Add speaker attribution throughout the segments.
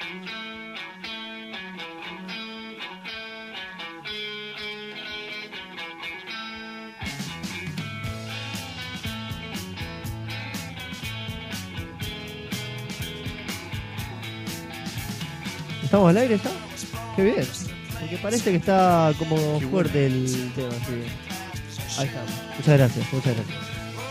Speaker 1: ¿Estamos al aire ya? Qué bien. Porque parece que está como fuerte el tema, sí. Ahí estamos. Muchas gracias, muchas gracias.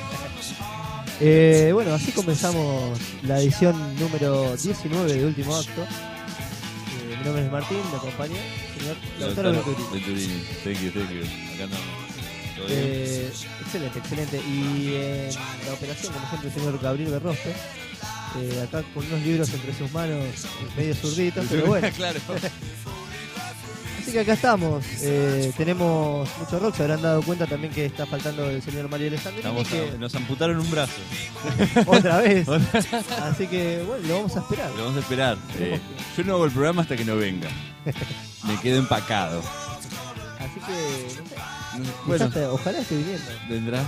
Speaker 1: Bueno, así comenzamos la edición número 19 de Último Acto. Mi nombre es Martín, me acompaña el señor Lautaro Venturini.
Speaker 2: Thank you. Acá andamos. ¿Todo bien?
Speaker 1: Excelente. Y en la operación, como siempre, el señor Gabriel Berrospe. Acá con unos libros entre sus manos, medio zurditos, pero bueno.
Speaker 2: Claro.
Speaker 1: Así que acá estamos. Tenemos mucho rock. Se habrán dado cuenta también que está faltando el señor Mario Alessandri.
Speaker 2: Nos amputaron un brazo.
Speaker 1: Otra vez. Así que bueno, lo vamos a esperar.
Speaker 2: Lo vamos a esperar. Yo no hago el programa hasta que no venga. Me quedo empacado.
Speaker 1: Así que, no sé.
Speaker 2: Bueno,
Speaker 1: Ojalá esté viniendo.
Speaker 2: vendrá.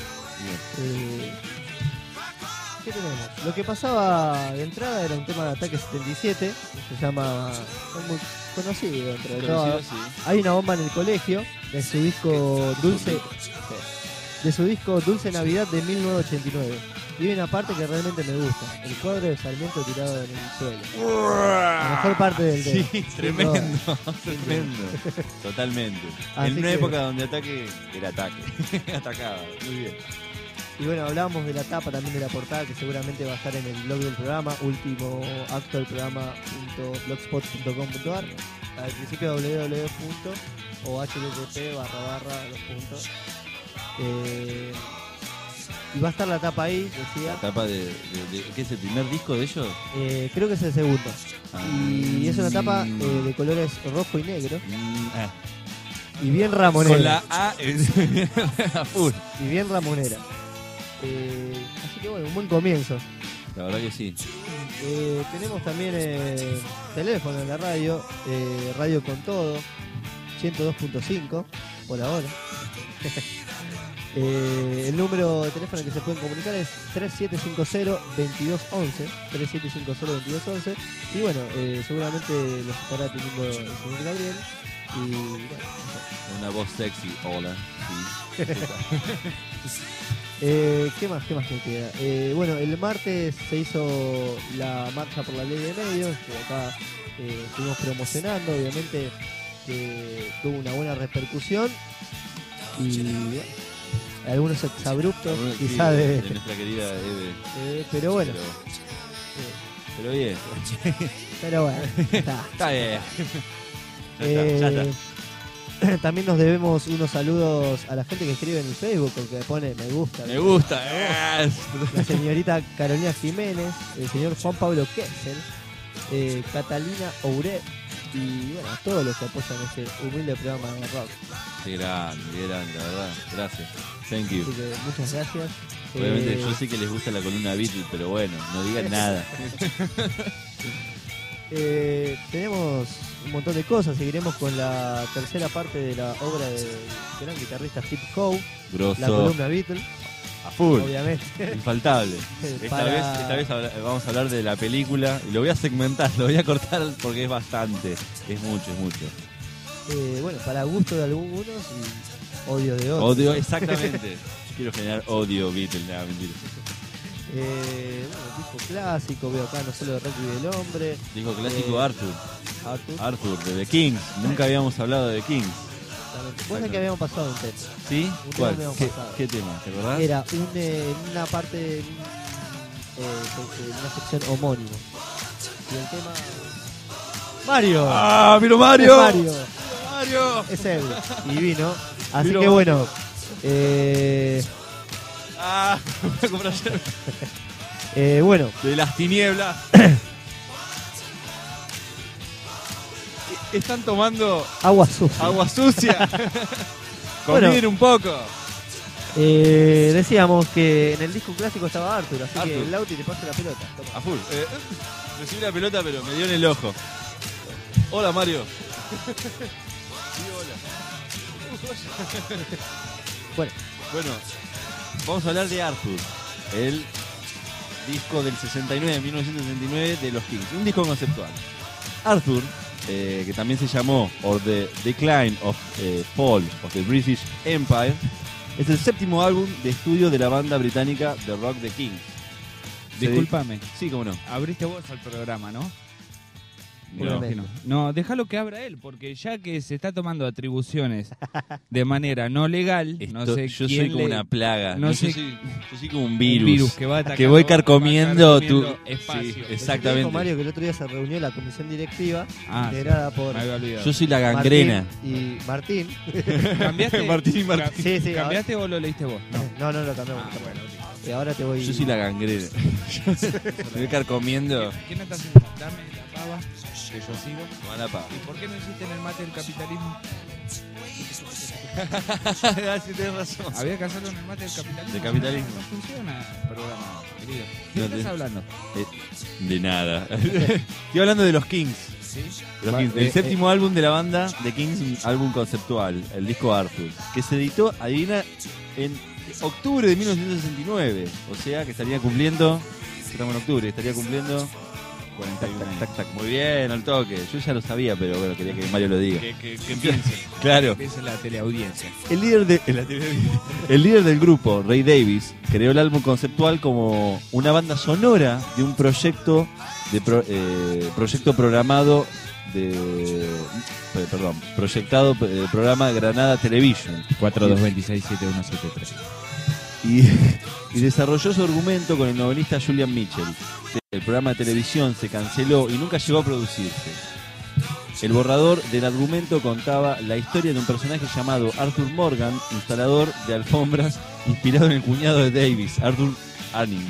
Speaker 1: ¿Qué tenemos? Lo que pasaba de entrada era un tema de Ataque 77. Que se llama... Es muy conocido dentro de todo.
Speaker 2: Sí.
Speaker 1: Hay una bomba en el colegio de su disco Dulce... De su disco Dulce Navidad de 1989. Y hay una parte que realmente me gusta. El cuadro de Sarmiento tirado en el suelo. La mejor parte del tema.
Speaker 2: Sí, tremendo. Totalmente. En una época donde Ataque era ataque. Atacaba. Muy bien.
Speaker 1: Y bueno, hablábamos de la tapa, también de la portada, que seguramente va a estar en el blog del programa, último acto del programa.blogspot.com.ar. Al principio www.http://. Y va a estar la tapa ahí, decía.
Speaker 2: La tapa de ¿qué es el primer disco de ellos?
Speaker 1: Creo que es el segundo. Y es una tapa de colores rojo y negro. Y bien ramonera.
Speaker 2: Con la A a full.
Speaker 1: Y bien ramonera. Así que bueno, un buen comienzo.
Speaker 2: La verdad que sí.
Speaker 1: Tenemos también teléfono en la radio, radio con todo, 102.5 por ahora. El número de teléfono que se pueden comunicar es 3750-2211, 3750-2211. Y bueno, seguramente los estará teniendo el señor Gabriel. Y bueno,
Speaker 2: una voz sexy, hola. Sí.
Speaker 1: ¿Qué más me queda? Bueno, el martes se hizo la marcha por la ley de medios, que acá estuvimos promocionando, obviamente tuvo una buena repercusión y bueno, algunos exabruptos quizás
Speaker 2: de nuestra querida Eve.
Speaker 1: Pero bueno.
Speaker 2: Pero bien.
Speaker 1: Pero bueno,
Speaker 2: está bien. Ya está.
Speaker 1: También nos debemos unos saludos a la gente que escribe en el Facebook, porque pone me gusta.
Speaker 2: Me gusta.
Speaker 1: La señorita Carolina Jiménez, el señor Juan Pablo Kessel, Catalina Ouret y bueno, todos los que apoyan este humilde programa de rock.
Speaker 2: Qué grande, la verdad. Gracias. Thank you.
Speaker 1: Así que muchas gracias.
Speaker 2: Obviamente yo sé que les gusta la columna Beatles, pero bueno, no digan nada.
Speaker 1: Tenemos un montón de cosas. Seguiremos con la tercera parte de la obra del gran guitarrista Steve Howe,
Speaker 2: Grosso.
Speaker 1: la columna Beatles.
Speaker 2: A full.
Speaker 1: Obviamente.
Speaker 2: Infaltable. Esta vez vamos a hablar de la película y lo voy a segmentar, lo voy a cortar porque es bastante. Es mucho.
Speaker 1: Bueno, para gusto de algunos y odio de otros.
Speaker 2: Odio, exactamente. Yo quiero generar odio Beatles, nada, mentira.
Speaker 1: Bueno, disco clásico, veo acá no solo de Rocky del Hombre.
Speaker 2: Disco clásico Arthur, de The Kings. Nunca habíamos hablado de The Kings.
Speaker 1: Recuerda que habíamos pasado un tema.
Speaker 2: ¿Sí?
Speaker 1: Un
Speaker 2: ¿Cuál?
Speaker 1: tema
Speaker 2: ¿Qué tema? ¿Te acordás?
Speaker 1: Era una parte, una sección homónimo. Y el tema... ¡Mario!
Speaker 2: ¡Ah, miro Mario!
Speaker 1: Mario. Es él. Y vino. Así
Speaker 2: Miro
Speaker 1: que bueno.
Speaker 2: Voy a comprar ayer.
Speaker 1: Bueno.
Speaker 2: De las tinieblas. Están tomando
Speaker 1: Agua sucia.
Speaker 2: agua sucia.
Speaker 1: Bueno.
Speaker 2: Conviden un poco.
Speaker 1: Decíamos que en el disco clásico estaba Arthur, así que
Speaker 2: Arthur.
Speaker 1: Lauti te pasa la pelota. Toma.
Speaker 2: A full. Recibí la pelota, pero me dio en el ojo. Hola, Mario. Sí, hola. Bueno, vamos a hablar de Arthur, el disco del 69, 1969 de los Kings. Un disco conceptual. Arthur, que también se llamó Or the Decline of Fall of the British Empire, es el 7º álbum de estudio de la banda británica The Rock the Kings.
Speaker 3: Discúlpame.
Speaker 2: Sí, cómo no.
Speaker 3: Abriste vos al programa, ¿no?
Speaker 2: No.
Speaker 3: No, déjalo que abra él, porque ya que se está tomando atribuciones de manera no legal, no sé
Speaker 2: yo
Speaker 3: quién
Speaker 2: soy como una plaga.
Speaker 3: no sé-
Speaker 2: yo soy como un
Speaker 3: un
Speaker 2: virus.
Speaker 3: que va atacando,
Speaker 2: que voy carcomiendo tu
Speaker 3: espacio.
Speaker 2: Sí,
Speaker 1: Exactamente.
Speaker 2: exactamente.
Speaker 1: Mario, que el otro día se reunió la comisión directiva,
Speaker 3: Ah,
Speaker 1: integrada por
Speaker 3: me había olvidado.
Speaker 2: Yo soy la gangrena.
Speaker 1: Martín y Martín.
Speaker 3: ¿Cambiaste?
Speaker 2: Martín y Martín.
Speaker 1: Sí, sí.
Speaker 3: ¿Cambiaste o lo leíste vos?
Speaker 1: No, lo cambiamos.
Speaker 3: Ah, bueno.
Speaker 1: Y ahora te voy.
Speaker 2: Yo soy la gangrena. Me voy carcomiendo.
Speaker 3: ¿Qué no estás haciendo? Dame la pava, que yo sigo.
Speaker 2: Mala pava.
Speaker 3: ¿Y por qué no hiciste en el mate el capitalismo?
Speaker 2: Sí, tenés razón.
Speaker 3: Había que hacerlo en el mate del capitalismo.
Speaker 2: Del capitalismo.
Speaker 3: No funciona el programa, querido. ¿Qué
Speaker 2: No,
Speaker 3: estás
Speaker 2: de-
Speaker 3: hablando?
Speaker 2: De nada. Estoy hablando de los Kings.
Speaker 3: ¿Sí?
Speaker 2: Los Kings. El 7º álbum de la banda de Kings, un álbum conceptual, el disco Arthur, que se editó, adivina, en octubre de 1969. O sea que estaría cumpliendo, estamos en octubre, estaría cumpliendo
Speaker 3: 41 años.
Speaker 2: tac, muy bien, al toque. Yo ya lo sabía, pero bueno, quería que Mario lo diga.
Speaker 3: Que piense.
Speaker 2: Claro.
Speaker 3: Que piense la teleaudiencia.
Speaker 2: El líder del grupo, Ray Davies, creó el álbum conceptual como una banda sonora de un proyecto proyecto programado proyectado programa Granada Television
Speaker 3: 42267173.
Speaker 2: y desarrolló su argumento con el novelista Julian Mitchell. El programa de televisión se canceló y nunca llegó a producirse. El borrador del argumento contaba la historia de un personaje llamado Arthur Morgan, instalador de alfombras, inspirado en el cuñado de Davis, Arthur Anning.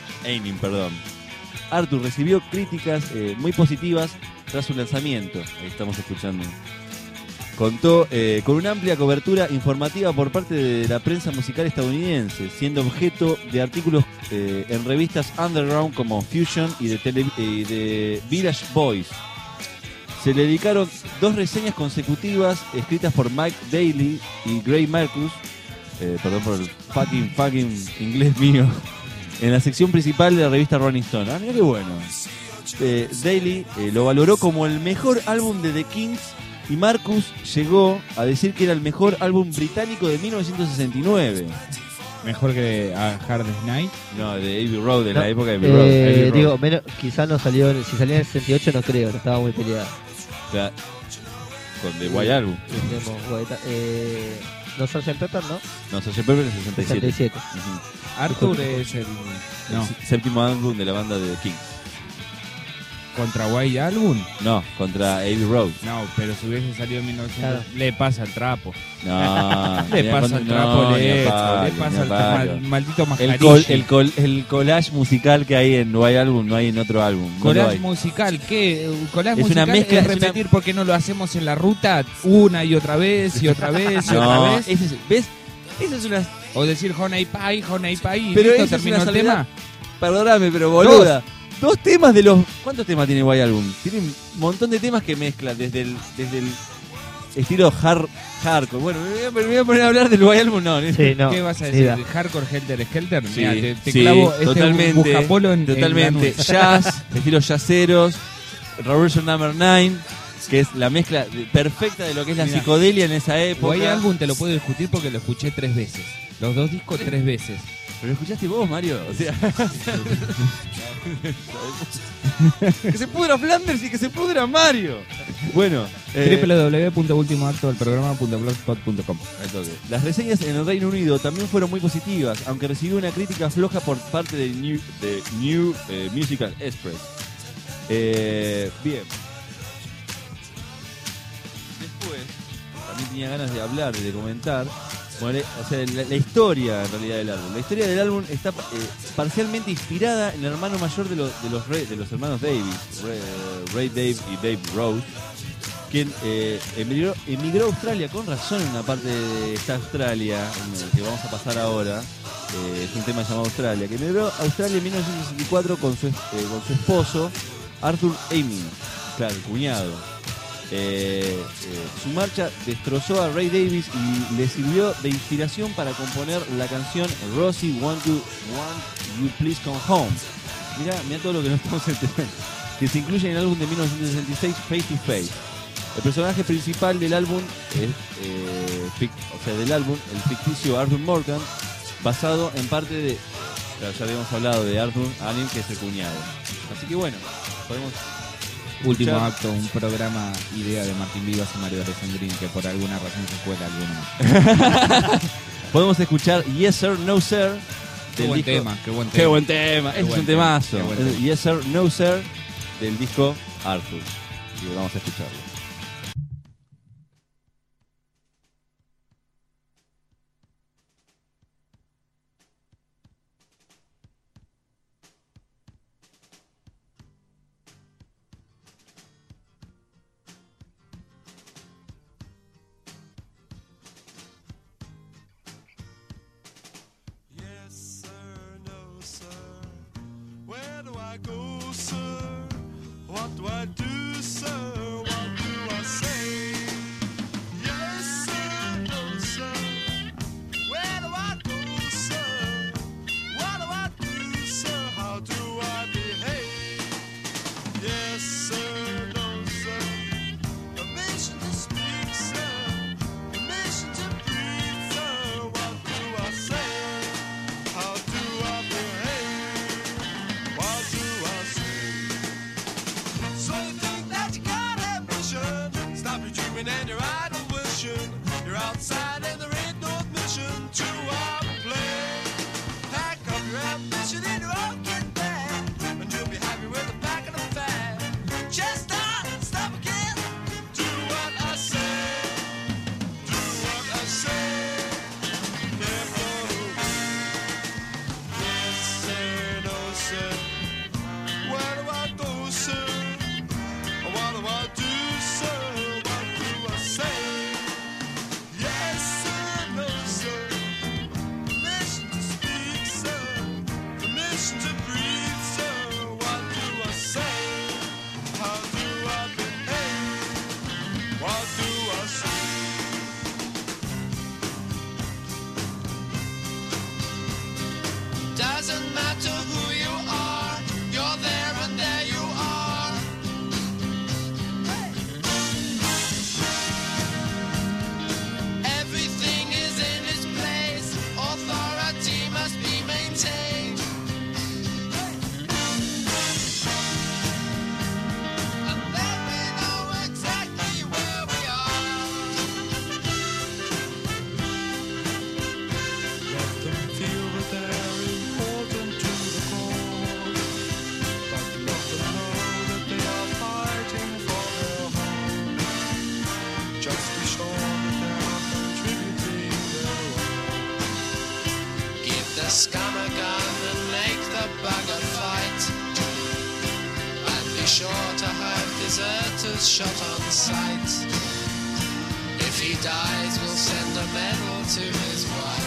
Speaker 2: Arthur recibió críticas muy positivas tras su lanzamiento. Ahí estamos escuchando. Contó con una amplia cobertura informativa por parte de la prensa musical estadounidense, siendo objeto de artículos en revistas underground como Fusion y de Village Voice. Se le dedicaron 2 reseñas consecutivas escritas por Mike Daly y Gray Marcus, perdón por el fucking inglés mío, en la sección principal de la revista Rolling Stone. Ah, mira qué bueno. Daly lo valoró como el mejor álbum de The Kings y Marcus llegó a decir que era el mejor álbum británico de 1969.
Speaker 3: Mejor que a Hard Night.
Speaker 2: No, de Abbey Road, de
Speaker 1: No,
Speaker 2: la época de Abbey Road. Abbey Road.
Speaker 1: Digo, quizás no salió. Si salía en el 68, no creo, no estaba muy peleada.
Speaker 2: O sea, con The White Album.
Speaker 1: No Sgt. Pepper, ¿no?
Speaker 2: No, Sgt. Pepper es el 67.
Speaker 1: 67.
Speaker 2: Ujú.
Speaker 3: Arthur es el. No,
Speaker 2: El 7º álbum de la banda de The Kings.
Speaker 3: contra White Album.
Speaker 2: No, contra Abbey Road.
Speaker 3: No, pero si hubiese salido en 1900,
Speaker 1: Claro.
Speaker 3: le pasa el trapo.
Speaker 2: No,
Speaker 3: Le pasa el trapo,
Speaker 2: no,
Speaker 3: le
Speaker 2: ni a
Speaker 3: pasa el
Speaker 2: palo.
Speaker 3: maldito
Speaker 2: El,
Speaker 3: mascarilla.
Speaker 2: el collage musical que hay en White Album no hay en otro álbum. No lo
Speaker 3: Collage
Speaker 2: hay.
Speaker 3: musical, ¿qué? Collage
Speaker 2: Es una
Speaker 3: musical
Speaker 2: mezcla,
Speaker 3: es
Speaker 2: es una-
Speaker 3: repetir porque no lo hacemos en la ruta una y otra vez y otra vez y otra
Speaker 2: No,
Speaker 3: vez.
Speaker 2: ¿ves? Esa es una...
Speaker 3: O decir Honey Pie, y
Speaker 2: Pero
Speaker 3: listo,
Speaker 2: esa es
Speaker 3: terminó
Speaker 2: una
Speaker 3: el
Speaker 2: salvedad.
Speaker 3: tema.
Speaker 2: Perdóname, pero boluda. 2 temas de los... ¿Cuántos temas tiene White Album? Tiene un montón de temas que mezcla desde el estilo hardcore. Bueno, me voy a poner a hablar del White Album, no.
Speaker 1: Sí, no.
Speaker 3: ¿Qué vas a
Speaker 1: ni
Speaker 3: decir?
Speaker 1: idea.
Speaker 3: ¿Hardcore Helter Skelter?
Speaker 2: Sí,
Speaker 3: Mirá, te
Speaker 2: sí,
Speaker 3: clavo
Speaker 2: totalmente,
Speaker 3: buscapolo en
Speaker 2: totalmente.
Speaker 3: Lanús.
Speaker 2: Jazz, estilos jazzeros, Revolution Number 9, que es la mezcla perfecta de lo que es la
Speaker 3: Mirá.
Speaker 2: psicodelia en esa época.
Speaker 3: White Album te lo puedo discutir porque lo escuché 3 veces. Los 2 discos 3 veces.
Speaker 2: Pero lo escuchaste vos, Mario. O sea, que se pudra Flanders y que se pudra Mario. Bueno,
Speaker 3: www.ultimoactodelprograma.blogspot.com.
Speaker 2: al toque. Las reseñas en el Reino Unido también fueron muy positivas, aunque recibió una crítica floja por parte de New Musical Express. Bien. Después, también tenía ganas de hablar, de comentar. Bueno, o sea, la historia en realidad del álbum. La historia del álbum está parcialmente inspirada en el hermano mayor de los hermanos Davis, Ray Dave y Dave Rose, quien emigró a Australia con razón en una parte de esta Australia, que vamos a pasar ahora. Es un tema llamado Australia, que emigró a Australia en 1964 con su esposo, Arthur Amin, claro, el cuñado. Su marcha destrozó a Ray Davis y le sirvió de inspiración para componer la canción Rosie Want You Please Come Home. Mirá todo lo que nos estamos enterando. que se incluye en el álbum de 1966 Face to Face. El personaje principal del álbum es, del álbum, el ficticio Arthur Morgan, basado en parte de, claro, ya habíamos hablado de Arthur Allen, que es el cuñado. Así que bueno, podemos...
Speaker 3: Último
Speaker 2: escuchar.
Speaker 3: acto, un programa idea de Martín Vivas y Mario Alessandrini, que por alguna razón se fue alguno más.
Speaker 2: Podemos escuchar Yes Sir, No Sir.
Speaker 3: Qué
Speaker 2: del
Speaker 3: buen
Speaker 2: disco...
Speaker 3: tema, qué buen tema.
Speaker 2: Qué buen tema,
Speaker 3: Qué
Speaker 2: ese es
Speaker 3: buen
Speaker 2: un
Speaker 3: tema,
Speaker 2: temazo.
Speaker 3: qué buen tema.
Speaker 2: Yes Sir, No Sir del disco Arthur. Y vamos a escucharlo.
Speaker 4: Yes, sir, no, sir. Where do I go, sir? What do I do, sir? What do I say? Yes, sir, no, sir. Where do I go, sir? What do I do, sir? How do I behave? Yes, sir, no, sir. Permission to speak, sir. Permission to breathe, sir. What do I say? How do I behave? What do I say? So you think that you got ambition? Stop your dreaming and your idle wishing. You're outside and there ain't no admission to our play. Pack up your ambition in your own kit bag, and you'll be happy with the back of the bag. Just stop again. Do what I say. Do what I say. Never yes, sir, no, sir. Where do I go, sir? What do I do, sir? What do I say? Yes, sir, no, sir. Permission to speak, sir. Permission to breathe, sir. What do I say? How do I behave? What do I say? Doesn't matter who you are, you're there and there you are. Everything is in its place, authority must be maintained. And then we know exactly where we are. Let them feel that they're important to the cause, but let them know that they are fighting for their home. Just be sure that they are contributing their own. Give the scum a gun and make the bugger fight, and be sure to have deserters shot on sight. If he dies, we'll send a medal to his wife.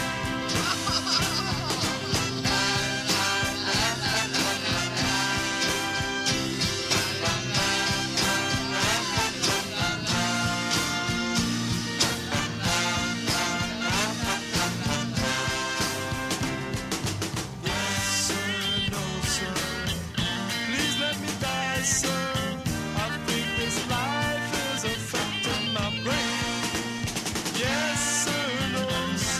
Speaker 4: Yes, sir, no, sir. Please let me die, sir. I think this life is affecting my brain. Yes, sir, no,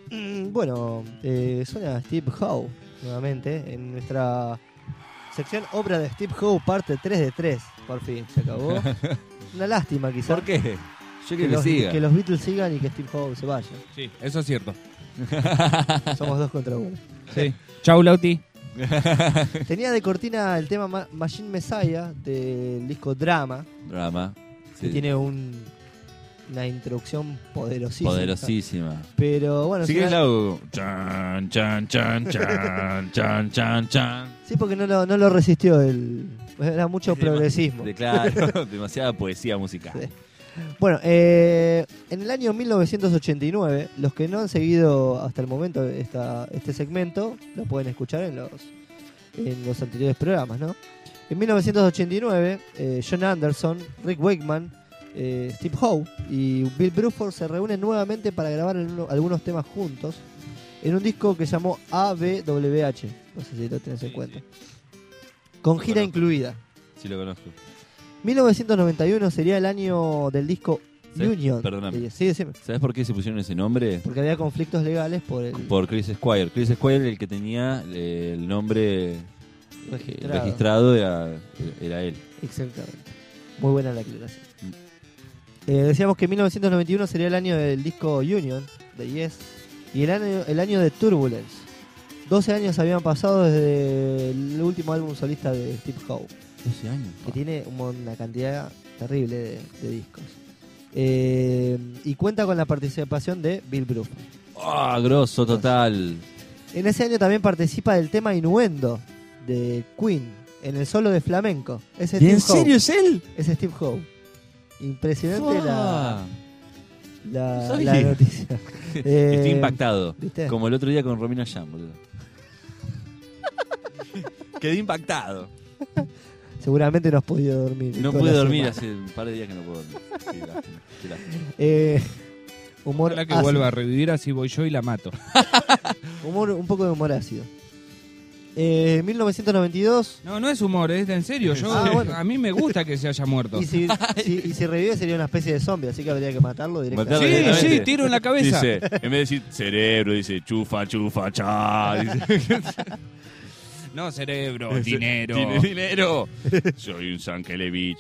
Speaker 1: Bueno, suena Steve Howe nuevamente en nuestra sección Obra de Steve Howe, parte 3 de 3. Por fin, se acabó. Una lástima, quizás.
Speaker 2: ¿Por qué? Yo
Speaker 1: Que
Speaker 2: quiero que
Speaker 1: los,
Speaker 2: siga.
Speaker 1: que los Beatles sigan y que Steve Howe se vaya.
Speaker 3: Sí, eso es cierto.
Speaker 1: Somos 2 contra 1.
Speaker 3: Sí. Chau, Lauti.
Speaker 1: Tenía de cortina el tema Machine Messiah del disco Drama,
Speaker 2: Drama.
Speaker 1: que
Speaker 2: Sí.
Speaker 1: tiene una introducción poderosísima.
Speaker 2: Poderosísima.
Speaker 1: Pero bueno,
Speaker 2: Sigue
Speaker 1: si
Speaker 2: el
Speaker 1: no-
Speaker 2: lago. Chan, chan, chan, chan, chan, chan, chan.
Speaker 1: sí, porque no lo resistió era mucho progresismo.
Speaker 2: Claro, demasiada poesía musical.
Speaker 1: Sí. Bueno, en el año 1989, los que no han seguido hasta el momento este segmento, lo pueden escuchar en los anteriores programas, ¿no? En 1989, John Anderson, Rick Wakeman, Steve Howe y Bill Bruford se reúnen nuevamente para grabar algunos temas juntos en un disco que llamó ABWH, no sé si lo tenés en cuenta, con gira
Speaker 2: conozco.
Speaker 1: incluida.
Speaker 2: Sí, lo conozco.
Speaker 1: 1991 sería el año del disco
Speaker 2: Sí,
Speaker 1: Union.
Speaker 2: perdóname.
Speaker 1: Sí, decime.
Speaker 2: ¿Sabes por qué se pusieron ese nombre?
Speaker 1: Porque había conflictos legales por el
Speaker 2: Por Chris Squire. Chris Squire, el que tenía el nombre registrado era él.
Speaker 1: Exactamente. Muy buena la aclaración. Decíamos que 1991 sería el año del disco Union de Yes y el año de Turbulence. 12 años habían pasado desde el último álbum solista de Steve Howe,
Speaker 2: 12 años.
Speaker 1: que tiene una cantidad terrible de discos. Y cuenta con la participación de Bill Bruford.
Speaker 2: ¡Ah, grosso total!
Speaker 1: En ese año también participa del tema Innuendo de Queen en el solo de flamenco. Es
Speaker 2: ¿Y
Speaker 1: Steve
Speaker 2: en
Speaker 1: Howe.
Speaker 2: serio es él?
Speaker 1: Es Steve Howe. Impresionante
Speaker 2: ¡Fua!
Speaker 1: la
Speaker 2: sabía.
Speaker 1: noticia.
Speaker 2: Estoy impactado.
Speaker 1: ¿viste?
Speaker 2: Como el otro día con Romina Yan, boludo. Quedé impactado.
Speaker 1: Seguramente no has podido dormir.
Speaker 2: No
Speaker 1: toda
Speaker 2: pude
Speaker 1: la
Speaker 2: dormir
Speaker 1: semana.
Speaker 2: hace un par de días que no puedo dormir. Qué lástima, qué lástima.
Speaker 1: Humor
Speaker 3: Ojalá que
Speaker 1: ácido.
Speaker 3: vuelva a revivir, así voy yo y la mato.
Speaker 1: Un poco de humor ácido. 1992.
Speaker 3: No, no es humor, es en serio. Yo,
Speaker 1: Bueno.
Speaker 3: a mí me gusta que se haya muerto.
Speaker 1: Y si revive sería una especie de zombie, así que habría que matarlo directamente.
Speaker 2: Matarlo
Speaker 3: Sí,
Speaker 2: directamente.
Speaker 3: sí, tiro en la cabeza.
Speaker 2: Dice, en vez de decir cerebro, dice chufa, chufa, cha. Dice,
Speaker 3: No, cerebro, dinero.
Speaker 2: Tiene dinero. Soy un Sankelevich.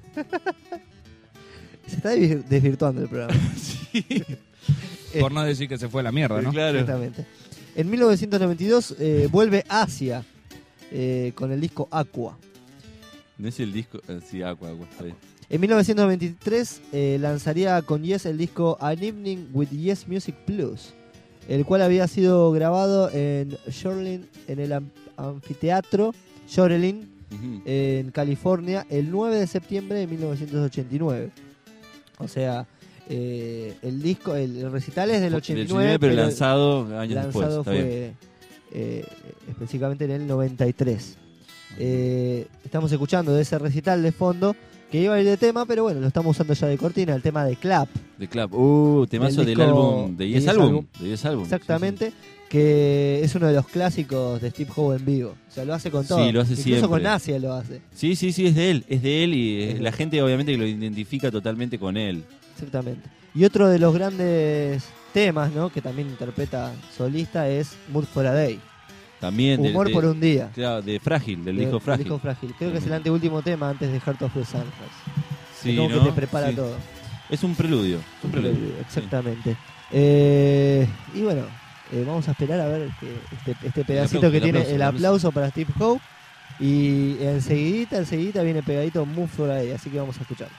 Speaker 1: Se está desvirtuando el programa.
Speaker 3: Por no decir que se fue a la mierda, ¿no?
Speaker 2: Claro.
Speaker 1: Exactamente. En 1992 vuelve Asia con el disco Aqua.
Speaker 2: No es el disco. Sí, agua, está bien.
Speaker 1: En 1993 lanzaría con Yes el disco An Evening with Yes Music Plus, el cual había sido grabado en Shoreline, en el anfiteatro Shoreline,
Speaker 2: Ujú.
Speaker 1: en California, el 9 de septiembre de 1989. O sea, el disco, el recital es del 89,
Speaker 2: pero lanzado años después.
Speaker 1: lanzado
Speaker 2: Está bien.
Speaker 1: fue específicamente en el 93. Estamos escuchando de ese recital de fondo que iba a ir de tema, pero bueno, lo estamos usando ya de cortina, el tema de Clap.
Speaker 2: The Club. Temazo
Speaker 1: Del
Speaker 2: del
Speaker 1: disco
Speaker 2: álbum. De
Speaker 1: de
Speaker 2: Yes
Speaker 1: Yes
Speaker 2: Album.
Speaker 1: Album.
Speaker 2: De Yes Album.
Speaker 1: Exactamente, que es uno de los clásicos de Steve Howe en vivo. O sea, lo hace con
Speaker 2: Sí,
Speaker 1: todo.
Speaker 2: lo hace
Speaker 1: Incluso
Speaker 2: siempre.
Speaker 1: con Asia lo hace.
Speaker 2: Sí, sí, sí, es de él. Es de él y
Speaker 1: Es de
Speaker 2: la
Speaker 1: él.
Speaker 2: gente obviamente que lo identifica totalmente con él.
Speaker 1: Exactamente. Y otro de los grandes temas, ¿no?, que también interpreta solista es Mood for a Day.
Speaker 2: También
Speaker 1: Humor por un día.
Speaker 2: Claro, de Frágil, del
Speaker 1: De-
Speaker 2: disco Frágil.
Speaker 1: Disco Frágil. Creo que es el anteúltimo tema antes de Heart of the Sunrise.
Speaker 2: Sí,
Speaker 1: es como
Speaker 2: ¿no?
Speaker 1: que te prepara
Speaker 2: Sí.
Speaker 1: todo.
Speaker 2: Es un preludio. Es un preludio.
Speaker 1: Exactamente. Y bueno, vamos a esperar a ver este pedacito
Speaker 2: aplauso,
Speaker 1: que
Speaker 2: el
Speaker 1: tiene
Speaker 2: aplauso,
Speaker 1: el
Speaker 2: el aplauso.
Speaker 1: aplauso para Steve Howe. Y enseguidita viene pegadito Move for a Day. Así que vamos a escuchar.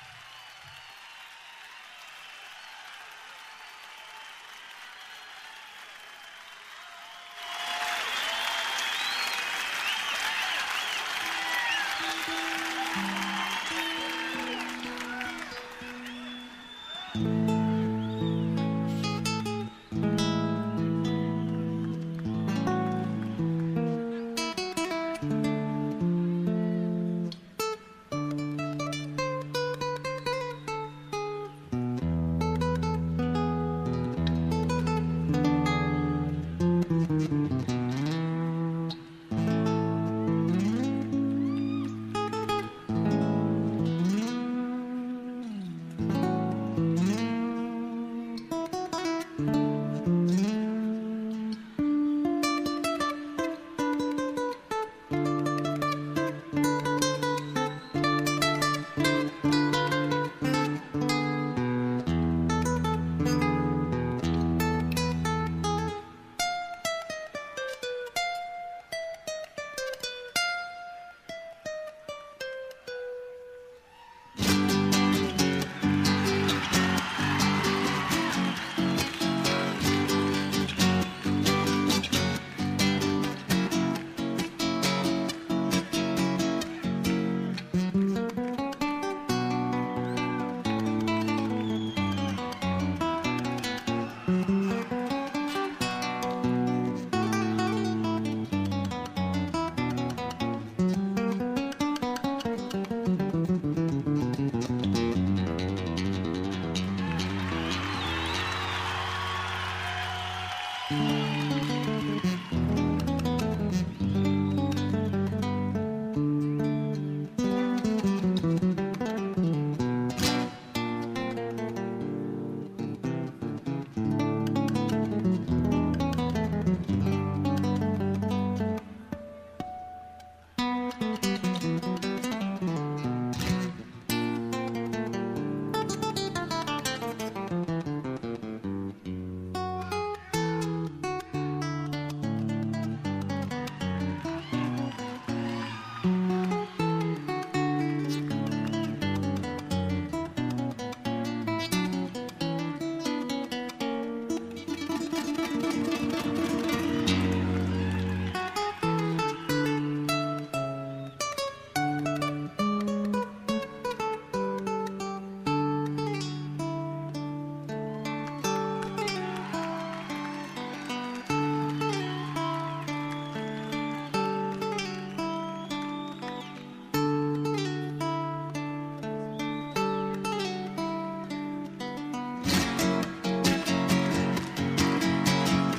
Speaker 4: Thank